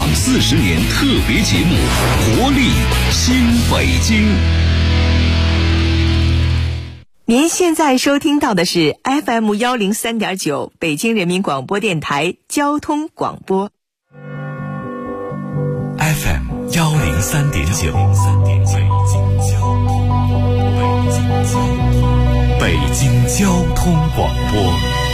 40年特别节目《活力新北京》。 您现在收听到的是 FM 103.9北京人民广播电台交通广播。 FM 103.9，北京交通广播，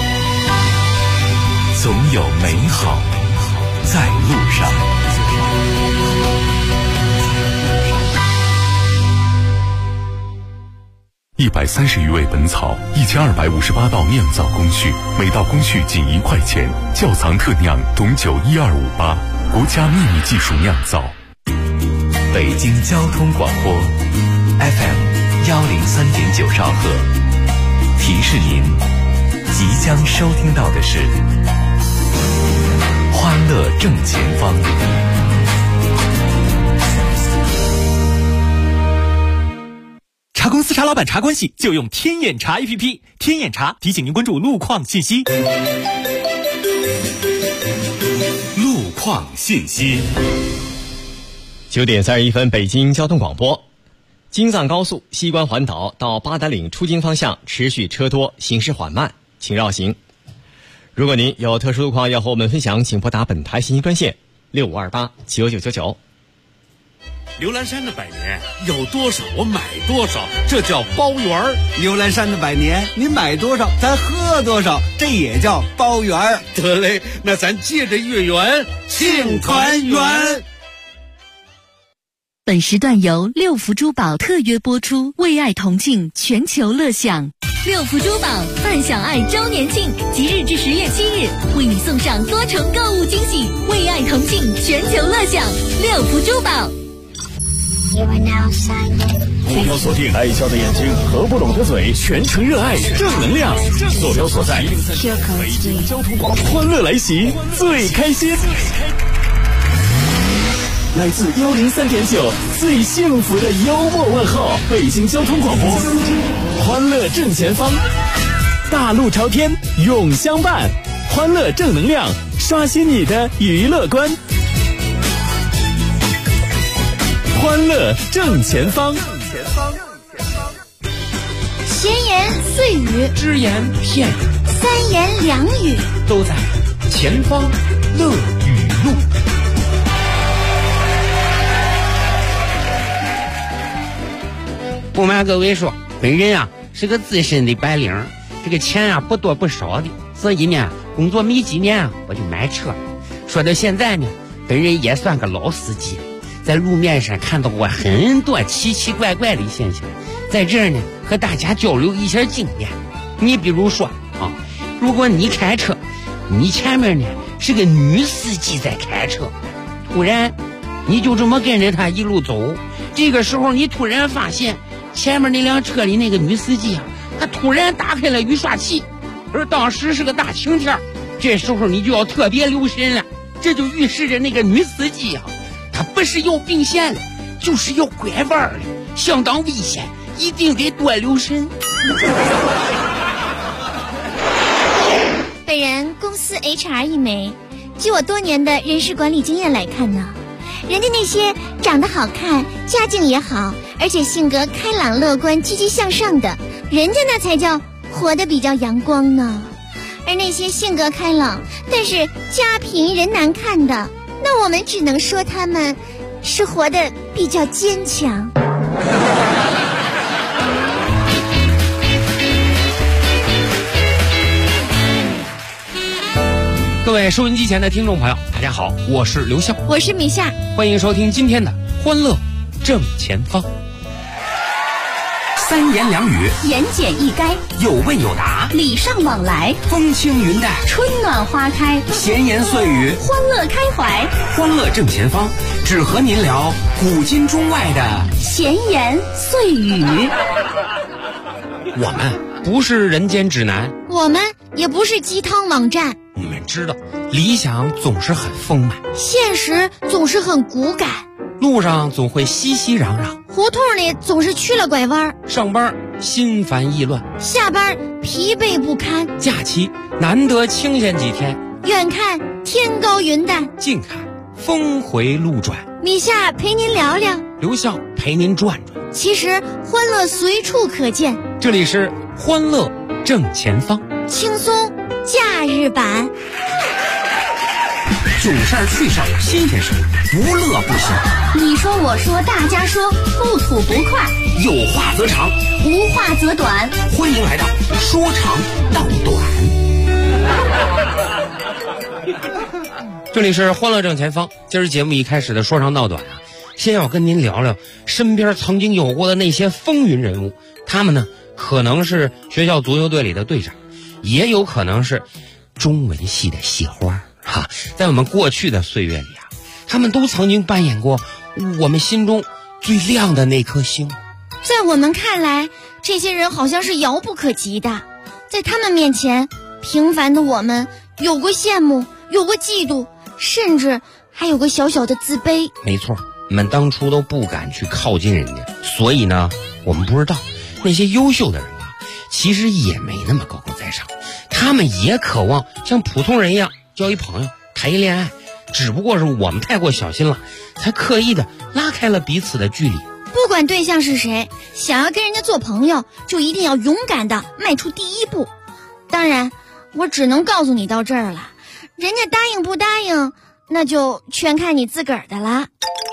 总有美好在路上。130余味本草，1258道酿造工序，每道工序仅1块钱。窖藏特酿董酒12588，国家秘密技术酿造。北京交通广播 FM 103.9兆赫，提示您即将收听到的是欢乐正前方。 茶公司茶老板茶关系就用天眼查 APP， 天眼查提醒您关注路况信息。 路况信息。 9点31分，北京交通广播。京藏高速西关环岛到八达岭出京方向持续车多，行驶缓慢，请绕行。如果您有特殊路况要和我们分享，请拨打本台信息专线6528999999。 刘兰山的百年有多少我买多少，这叫包圆儿。 刘兰山的百年你买多少咱喝多少，这也叫包圆儿。 得嘞，那咱借着月圆庆团圆。 本时段由六福珠宝特约播出，为爱同庆，全球乐享。六福珠宝泛享爱周年庆，即日至10月7日，为你送上多重购物惊喜，为爱同庆，全球乐享。六福珠宝。 目标锁定爱笑的眼睛和不懂的嘴，全程热爱正能量。坐标所在北京交通广播，欢乐来袭，最开心。来自103.9最幸福的幽默问候，北京交通广播，欢乐正前方，大路朝天永相伴，欢乐正能量，刷新你的娱乐观。欢乐正前方， 闲言碎语， 只言片语， 三言两语， 都在前方乐语录。 不瞒各位说，本人啊是个资深的白领，这个钱啊不多不少的，所以呢工作没几年啊我就买车了。说到现在呢，本人也算个老司机了，在路面上看到过很多奇奇怪怪的现象，在这儿呢和大家交流一下经验。你比如说啊，如果你开车，你前面呢是个女司机在开车，突然你就这么跟着她一路走，这个时候你突然发现前面那辆车里那个女司机啊，她突然打开了雨刷器，而当时是个大晴天，这时候你就要特别留神了，这就预示着那个女司机啊，她不是要并线了，就是要拐弯了，相当危险，一定得多留神。 本人公司 HR 一枚，据我多年的人事管理经验来看呢，人家那些长得好看、家境也好，而且性格开朗乐观、积极向上的，人家那才叫活得比较阳光呢。而那些性格开朗但是家贫人难看的，那我们只能说他们是活得比较坚强。 各位收音机前的听众朋友，大家好，我是刘笑， 我是米夏， 欢迎收听今天的欢乐正前方。 三言两语， 言简意赅， 有问有答， 礼尚往来， 风轻云淡， 春暖花开， 闲言碎语， 欢乐开怀。 欢乐正前方，只和您聊古今中外的闲言碎语。 我们不是人间指南， 我们也不是鸡汤网站。 我们知道理想总是很丰满， 现实总是很骨感， 路上总会熙熙攘攘， 胡同里总是去了拐弯， 上班心烦意乱， 下班疲惫不堪， 假期难得清闲几天， 远看天高云淡， 近看峰回路转， 米夏陪您聊聊， 刘笑陪您转转。 其实欢乐随处可见， 这里是欢乐正前方， 轻松假日版。 囧事儿趣事儿新鲜事儿，不乐不行。 你说我说大家说，不吐不快， 有话则长， 无话则短。 欢迎来到说长道短。 这里是欢乐正前方。今儿节目一开始的说长道短啊，先要跟您聊聊身边曾经有过的那些风云人物。他们呢，可能是学校足球队里的队长，也有可能是中文系的系花哈。在我们过去的岁月里啊，他们都曾经扮演过我们心中最亮的那颗星。 在我们看来，这些人好像是遥不可及的，在他们面前，平凡的我们有过羡慕，有过嫉妒，甚至还有个小小的自卑。 没错，我们当初都不敢去靠近人家，所以呢，我们不知道那些优秀的人吧，其实也没那么高高在上，他们也渴望像普通人一样交一朋友，谈一恋爱，只不过是我们太过小心了，才刻意的拉开了彼此的距离。 不管对象是谁，想要跟人家做朋友，就一定要勇敢的迈出第一步。当然，我只能告诉你到这儿了，人家答应不答应，那就全看你自个儿的啦。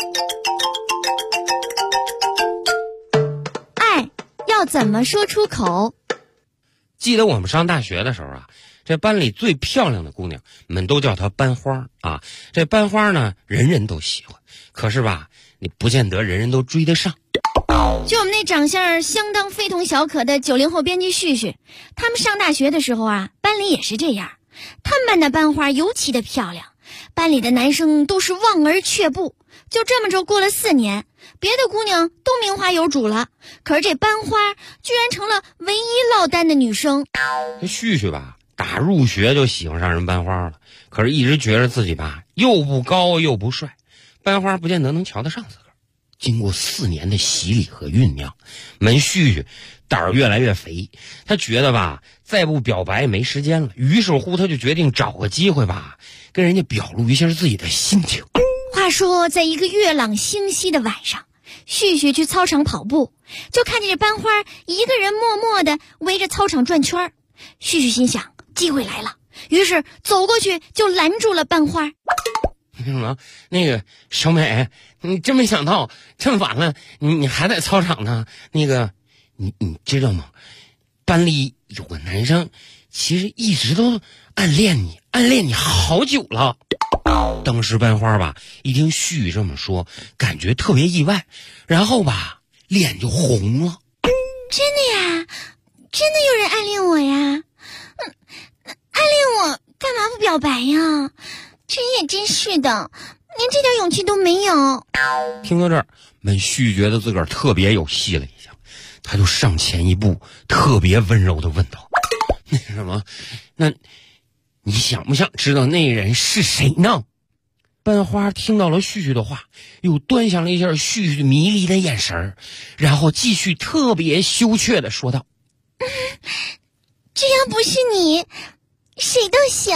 爱要怎么说出口？ 记得我们上大学的时候啊，这班里最漂亮的姑娘，我们都叫她班花啊。这班花呢，人人都喜欢，可是吧，你不见得人人都追得上。 就我们那长相相当非同小可的90后编辑旭旭，他们上大学的时候啊，班里也是这样。他们班的班花尤其的漂亮，班里的男生都是望而却步。就这么着过了4年，别的姑娘都名花有主了，可是这班花居然成了唯一落单的女生。 这旭旭吧，打入学就喜欢上人班花了，可是一直觉得自己吧又不高又不帅，班花不见得能瞧得上自个儿。经过4年的洗礼和酝酿，门旭旭胆儿越来越肥，他觉得吧再不表白没时间了，于是乎他就决定找个机会吧跟人家表露一下自己的心情。 话说在一个月朗星稀的晚上，旭旭去操场跑步，就看见这班花一个人默默地围着操场转圈。旭旭心想机会来了，于是走过去就拦住了班花。 什么？那个小美，你真没想到这么晚了你还在操场呢。那个你知道吗？班里有个男生其实一直都暗恋你好久了。当时班花吧一听旭旭这么说，感觉特别意外，然后吧脸就红了。 真的呀？真的有人暗恋我呀？暗恋我干嘛不表白呀？这人也真是的，连这点勇气都没有。 听到这儿，门旭觉得自个儿特别有戏了一下，他就上前一步，特别温柔地问道：那什么，那你想不想知道那人是谁呢？班花听到了旭旭的话，又端详了一下旭旭迷离的眼神，然后继续特别羞怯地说道： 只要不是你，谁都行。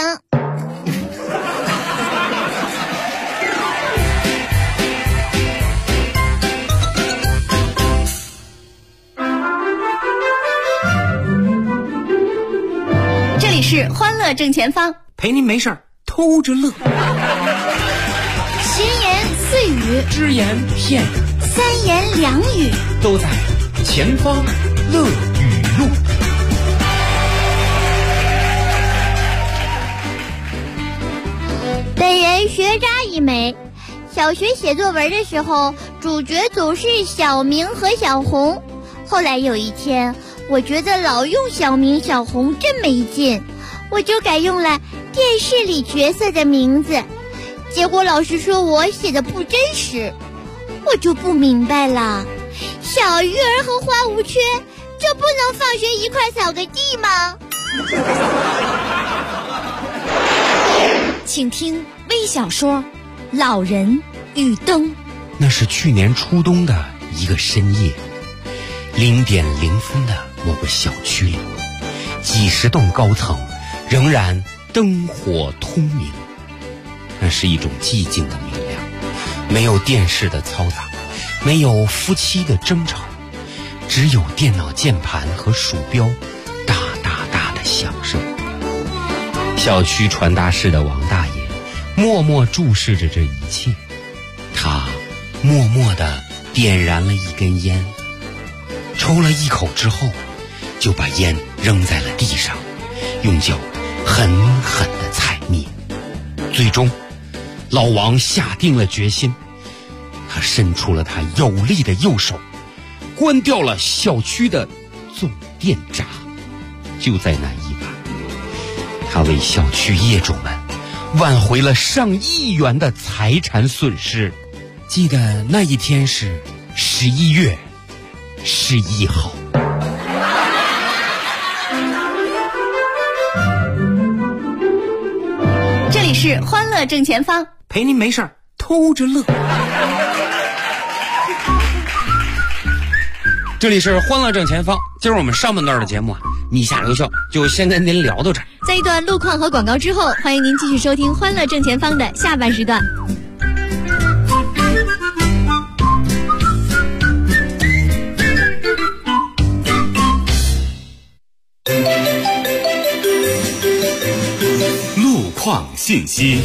这里是欢乐正前方， 陪您没事儿偷着乐。 闲言碎语， 只言片语， 三言两语， 都在前方乐语录。 本人学渣一枚，小学写作文的时候，主角总是小明和小红。后来有一天，我觉得老用小明小红真没劲，我就改用了电视里角色的名字。结果老师说我写的不真实，我就不明白了，小鱼儿和花无缺就不能放学一块扫个地吗？ 请听微小说《老人与灯》。 那是去年初冬的一个深夜，0点0分的某个小区里，几十栋高层仍然灯火通明，那是一种寂静的明亮。 没有电视的嘈杂，没有夫妻的争吵，只有电脑键盘和鼠标哒哒哒的响声。小区传达室的王大爷默默注视着这一切，他默默地点燃了一根烟，抽了一口之后就把烟扔在了地上，用脚狠狠地踩灭。最终老王下定了决心，他伸出了他有力的右手，关掉了小区的总电闸。就在那一晚，他为小区业主们挽回了上亿元的财产损失。记得那一天是11月11号。 这里是欢乐正前方， 陪您没事儿偷着乐。 这里是欢乐正前方，今儿我们上半段的节目啊，你下留校就先跟您聊到这儿。 在一段路况和广告之后，欢迎您继续收听欢乐正前方的下半时段。 路况信息。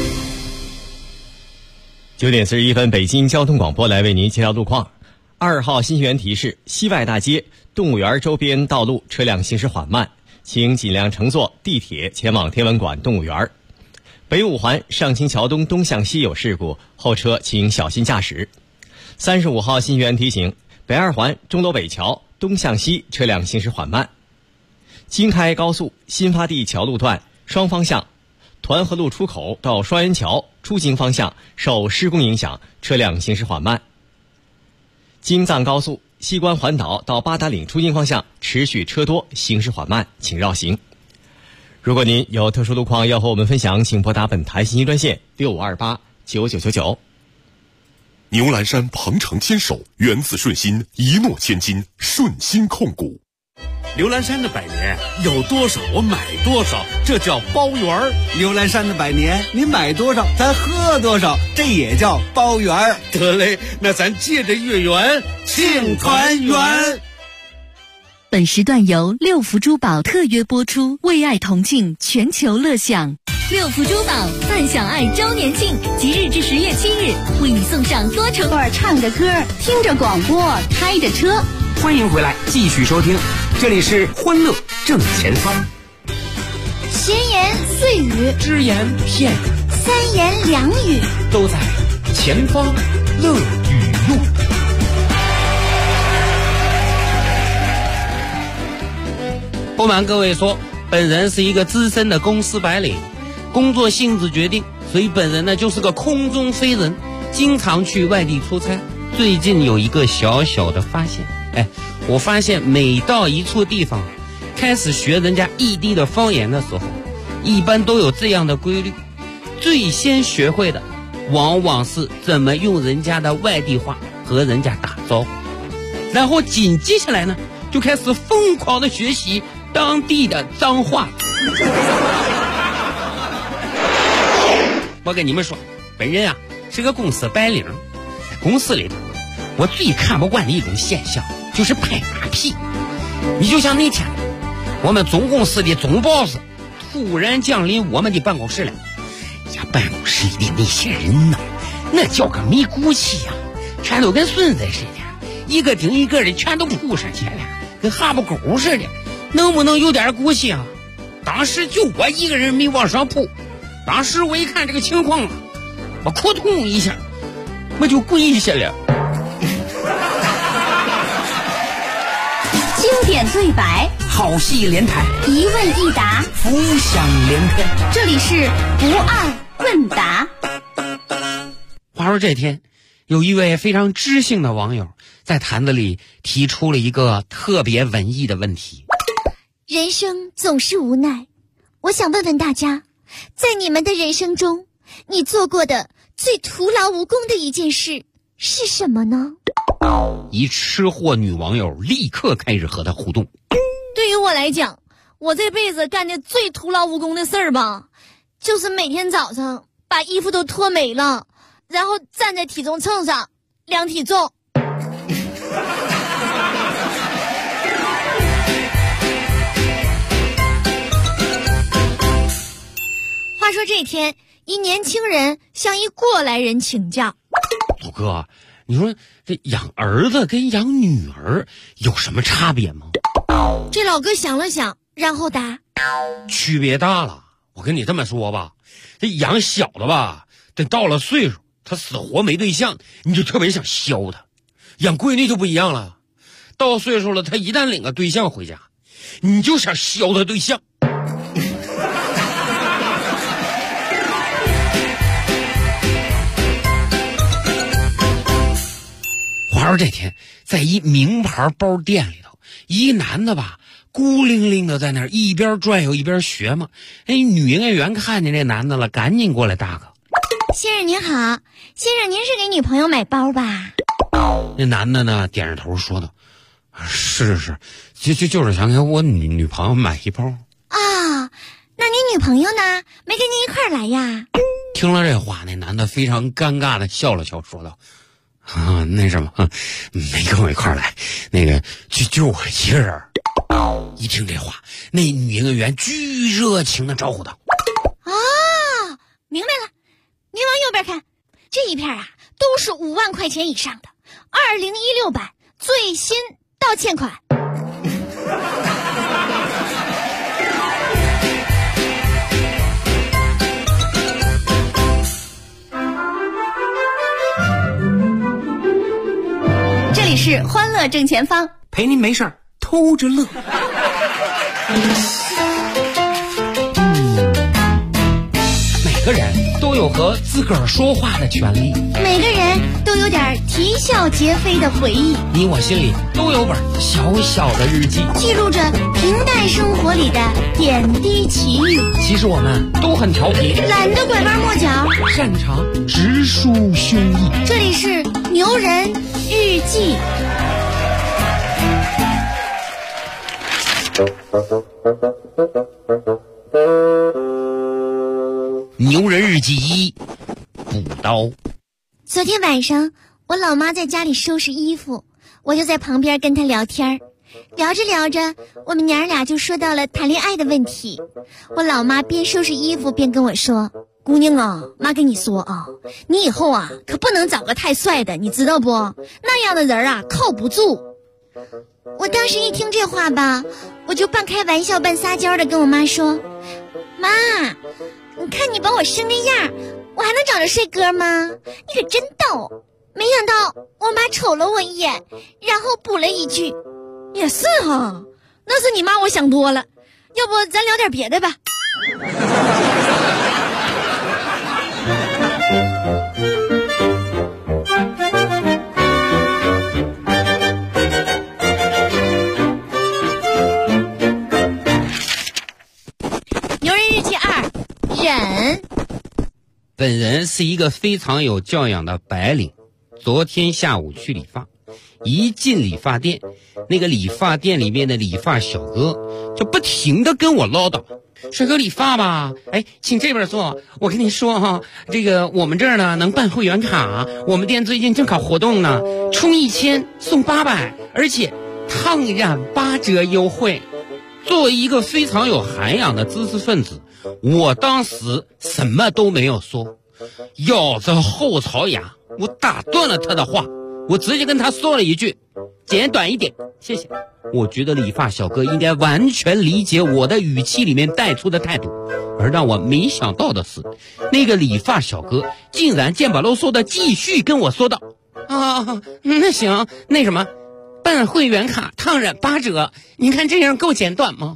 9点41分，北京交通广播来为您介绍路况。2号新源提示：西外大街、动物园周边道路车辆行驶缓慢，请尽量乘坐地铁前往天文馆动物园。北五环上清桥东东向西有事故，后车请小心驾驶。35号新源提醒：北二环钟楼北桥东向西车辆行驶缓慢。京开高速新发地桥路段双方向团河路出口到双元桥出京方向受施工影响，车辆行驶缓慢。京藏高速西关环岛到八达岭出京方向持续车多，行驶缓慢，请绕行。如果您有特殊路况要和我们分享，请拨打本台信息专线65289999。 牛栏山鹏程牵手，源自顺心，一诺千金，顺心控股。 牛栏山的百年有多少我买多少，这叫包圆儿。 牛栏山的百年，你买多少咱喝多少，这也叫包圆儿。 得嘞，那咱借着月圆庆团圆。 本时段由六福珠宝特约播出，为爱同庆，全球乐享。六福珠宝泛享爱周年庆，即日至10月7日，为你送上多重耳，唱着歌，听着广播，开着车。 欢迎回来，继续收听，这里是欢乐正前方。 闲言碎语， 只言片语， 三言两语， 都在前方乐语录。 不瞒各位说，本人是一个资深的公司白领，工作性质决定，所以本人呢就是个空中飞人，经常去外地出差。最近有一个小小的发现，我发现每到一处地方开始学人家异地的方言的时候，一般都有这样的规律，最先学会的往往是怎么用人家的外地话和人家打招呼，然后紧接下来呢就开始疯狂的学习当地的脏话。我跟你们说，本人啊是个公司白领，在公司里头我最看不惯的一种现象就是拍马屁。你就像那天我们总公司的总 boss 突然降临我们的办公室了，办公室里的那些人呢，那叫个没骨气呀，全都跟孙子似的，一个顶一个的全都扑上去了，跟哈巴狗似的，能不能有点骨气啊？当时就我一个人没往上扑，当时我一看这个情况啊，我扑通一下我就跪下了。 经典对白， 好戏连台， 一问一答， 浮想联翩。 这里是不二问答。 话说这天，有一位非常知性的网友在坛子里提出了一个特别文艺的问题： 人生总是无奈，我想问问大家，在你们的人生中，你做过的最徒劳无功的一件事是什么呢？ 一吃货女网友立刻开始和他互动。 对于我来讲，我这辈子干的最徒劳无功的事儿吧，就是每天早上把衣服都脱没了， 然后站在体重秤上量体重。话说这天，一年轻人向一过来人请教： 祖哥，你说这养儿子跟养女儿有什么差别吗？ 这老哥想了想，然后答： 区别大了。我跟你这么说吧，这养小的吧，等到了岁数，他死活没对象，你就特别想削他。养闺女就不一样了，到岁数了，他一旦领个对象回家，你就想削他对象。话说这天，在一名牌包店里头，一男的吧，孤零零的在那儿一边转悠一边学嘛。女营业员看见这男的了，赶紧过来搭个： 先生您好，先生您是给女朋友买包吧？ 那男的呢，点着头说道：是，就是想给我女朋友买一包。 啊，那你女朋友呢？没跟您一块儿来呀？ 听了这话，那男的非常尴尬的笑了笑，说道：那什么，没跟我一块儿来，那个就我一个人。一听这话，那女营业员巨热情的招呼道： 明白了，您往右边看，这一片啊都是5万块钱以上的2016版最新道歉款。 这里是欢乐正前方， 陪您没事儿偷着乐。 每个人都有和自个儿说话的权利， 每个人都有点啼笑皆非的回忆， 你我心里都有本小小的日记， 记录着平淡生活里的点滴奇遇。 其实我们都很调皮， 懒得拐弯抹角， 擅长直抒胸臆。 这里是牛人日记。 牛人日记1：补刀。 昨天晚上，我老妈在家里收拾衣服，我就在旁边跟她聊天。聊着聊着，我们娘俩就说到了谈恋爱的问题。我老妈边收拾衣服边跟我说：姑娘啊，妈跟你说啊，你以后啊可不能找个太帅的，你知道不？那样的人啊靠不住。我当时一听这话吧，我就半开玩笑半撒娇的跟我妈说：妈，你看你把我生这样，我还能找着帅哥吗？你可真逗。没想到我妈瞅了我一眼，然后补了一句：也是哈，那是你妈我想多了，要不咱聊点别的吧。牛人日记2：忍。 本人是一个非常有教养的白领，昨天下午去理发，一进理发店，那个理发店里面的理发小哥就不停的跟我唠叨：帅哥理发吧，请这边坐。我跟你说哈，这个我们这儿呢能办会员卡，我们店最近正搞活动呢，充1000送800，而且烫染8折优惠。作为一个非常有涵养的知识分子，我当时什么都没有说，咬着后槽牙，我打断了他的话，我直接跟他说了一句：简短一点，谢谢。我觉得理发小哥应该完全理解我的语气里面带出的态度，而让我没想到的是，那个理发小哥竟然剑拔弩收的继续跟我说道：那行，那什么，办会员卡烫染8折，您看这样够简短吗？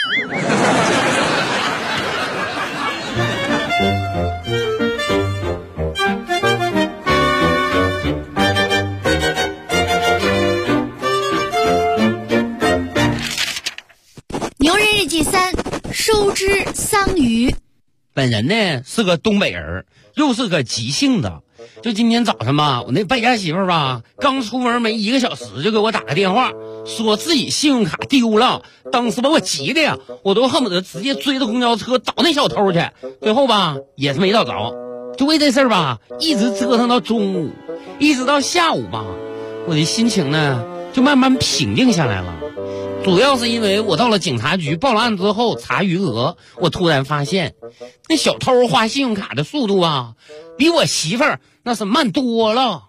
牛人日记3：收枝桑榆。 本人呢是个东北人，又是个急性子。就今天早上吧，我那败家媳妇吧，刚出门没1个小时就给我打个电话，说自己信用卡丢了。当时把我急的呀，我都恨不得直接追着公交车找那小偷去。最后吧也是没找着， 就为这事儿吧，一直折腾到中午，一直到下午吧，我的心情呢就慢慢平静下来了。主要是因为我到了警察局报了案之后查余额，我突然发现那小偷花信用卡的速度啊，比我媳妇儿那是慢多了。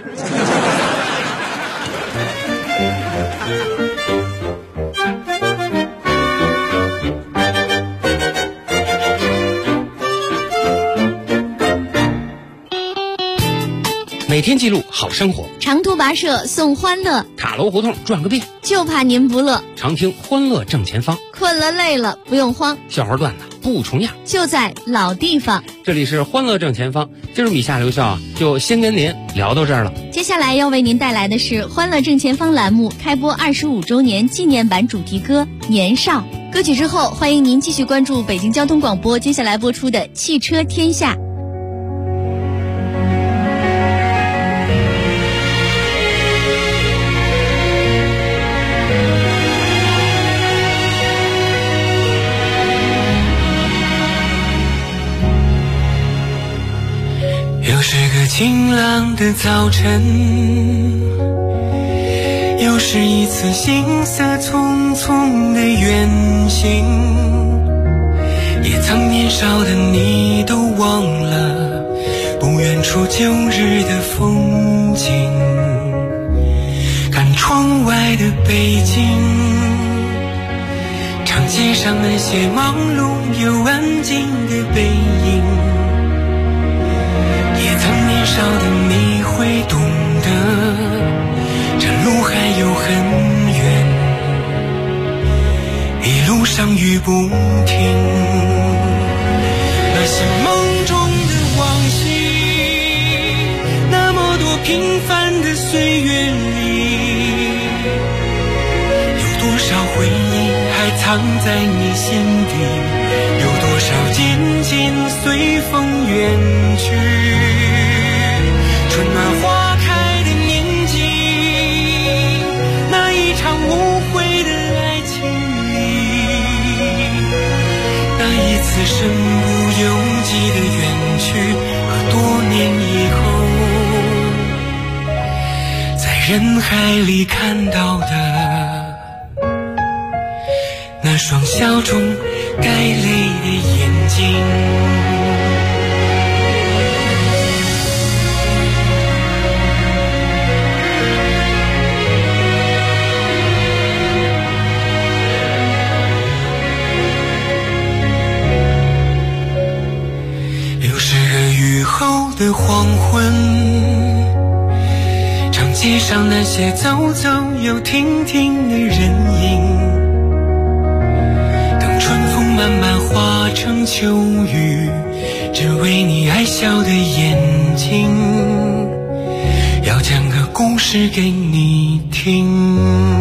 每天记录好生活， 长途跋涉送欢乐， 塔楼胡同转个遍， 就怕您不乐。 常听欢乐正前方， 困了累了不用慌， 笑话段子不重样， 就在老地方。 这里是欢乐正前方，今儿米夏留校就先跟您聊到这儿了。 接下来要为您带来的是欢乐正前方栏目开播25周年纪念版主题歌《年少》。歌曲之后，欢迎您继续关注北京交通广播接下来播出的汽车天下。 又是个晴朗的早晨，又是一次行色匆匆的远行，也曾年少的你都忘了不远处旧日的风景，看窗外的北京，长街上那些忙碌又安静的背影，也曾年少的你会懂得，这路还有很远，一路上雨不停。那些梦中的往昔，那么多平凡的岁月里，有多少回忆还藏在你心底，有多少渐渐随风远去。春暖花开的年纪，那一场无悔的爱情里，那一次身不由己的远去，和多年以后在人海里看到的那双笑中带泪的眼睛。后的黄昏，长街上那些走走又停停的人影，等春风慢慢化成秋雨，只为你爱笑的眼睛，要讲个故事给你听。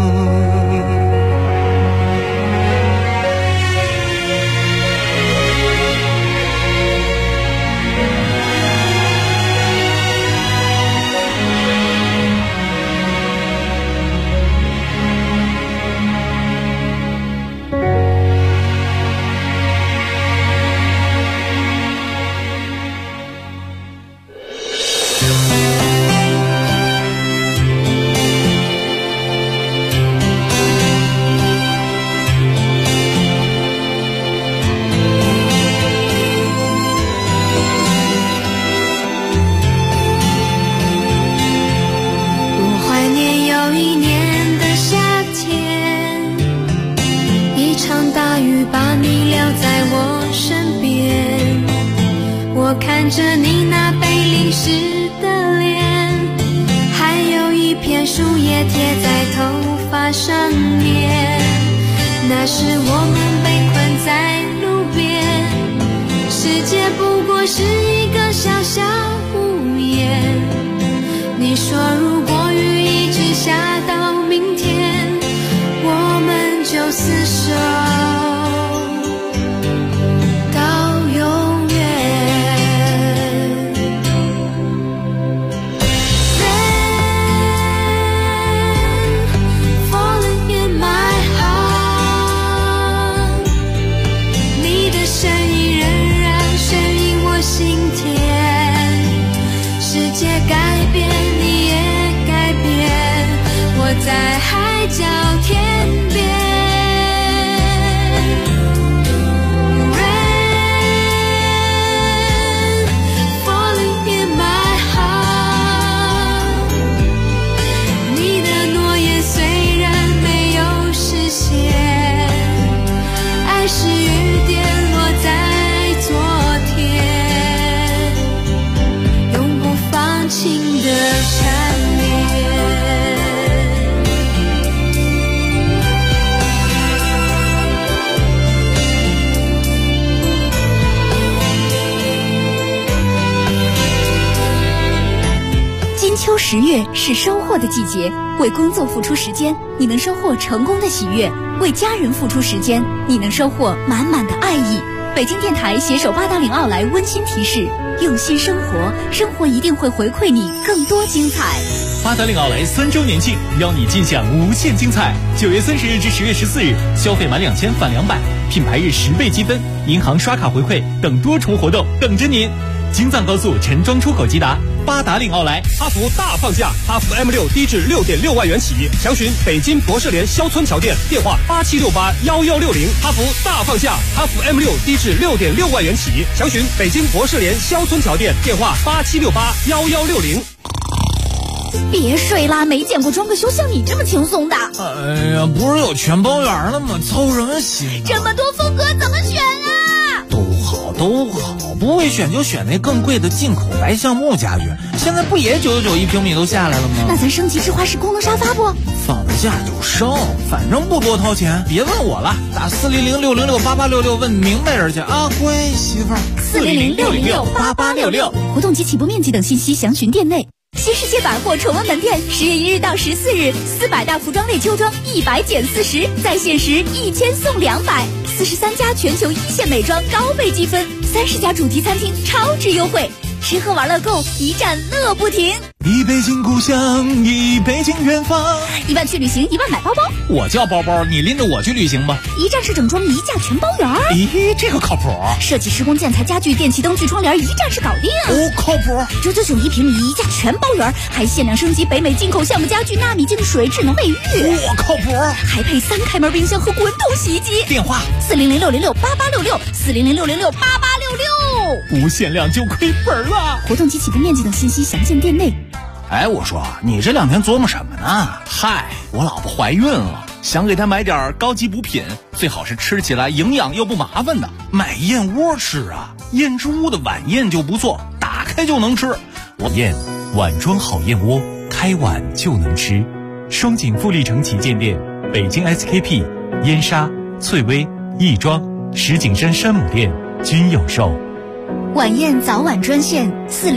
看着你那被淋湿的脸，还有一片树叶贴在头发上面，那时我们被困在路边，世界不过是一个小小屋檐。你说如果雨一直下到明天，我们就厮守心田。 在海角天边。是雨点落在昨天，永不放晴的缠绵。 金秋10月是收获的季节，为工作付出时间，你能收获成功的喜悦；为家人付出时间，你能收获满满的爱意。北京电台携手八达岭奥莱温馨提示：用心生活，生活一定会回馈你更多精彩。 八达岭奥莱3周年庆，邀你尽享无限精彩。9月30日至10月14日，消费满2000返200，品牌日10倍积分，银行刷卡回馈等多重活动等着您。京藏高速陈庄出口吉达，八达岭奥莱。 哈弗大放价，哈弗 M6低至6.6万元起，详询北京博士联肖村桥店，电话87681160。哈弗大放价，哈弗 M6低至6.6万元起，详询北京博士联肖村桥店，电话87681160。 别睡啦，没见过装个修像你这么轻松的。 哎呀，不是有全包圆了吗？操什么心？ 这么多风格怎么选啊？ 都好，不会选就选那更贵的进口白橡木家具，现在不也999一平米都下来了吗？ 那咱升级智化式功能沙发不？ 放得下就升，反正不多掏钱。别问我了，打400-606-8866问明白人去啊，乖媳妇儿。 400-606-8866，活动及起步面积等信息详询店内。新世界百货崇文门店10月1日到14日，400大服装类秋装100减40，在线时1000送200，43家全球1线美妆高倍积分，30家主题餐厅超值优惠，吃喝玩乐购，一站乐不停。 一北京故乡，一北京远方。 1万去旅行，1万买包包。 我叫包包，你拎着我去旅行吧。 一站式整装，一价全包圆。 咦，这个靠谱。 设计施工建材家具电器灯具窗帘，一站式搞定。 哦，靠谱。 999一平米，一价全包圆，还限量升级北美进口橡木家具纳米净水智能卫浴。 我靠谱。 还配3开门冰箱和滚筒洗衣机。 电话 400-606-8866，400-606-8866。 不限量就亏本了。 活动及起步面积等信息详见店内。 哎，我说你这2天琢磨什么呢？嗨，我老婆怀孕了，想给她买点高级补品，最好是吃起来营养又不麻烦的。买燕窝吃啊，燕之屋的晚宴就不错，打开就能吃。 燕碗装好燕窝，开碗就能吃。双井富力城旗舰店、北京 SKP、燕莎、翠微、亦庄、石景山山姆店均有售。 晚宴早晚专线4